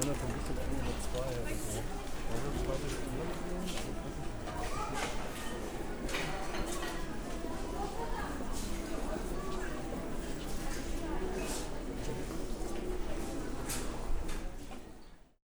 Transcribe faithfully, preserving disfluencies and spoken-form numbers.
das so ein bisschen N O zwei oder so. Oder?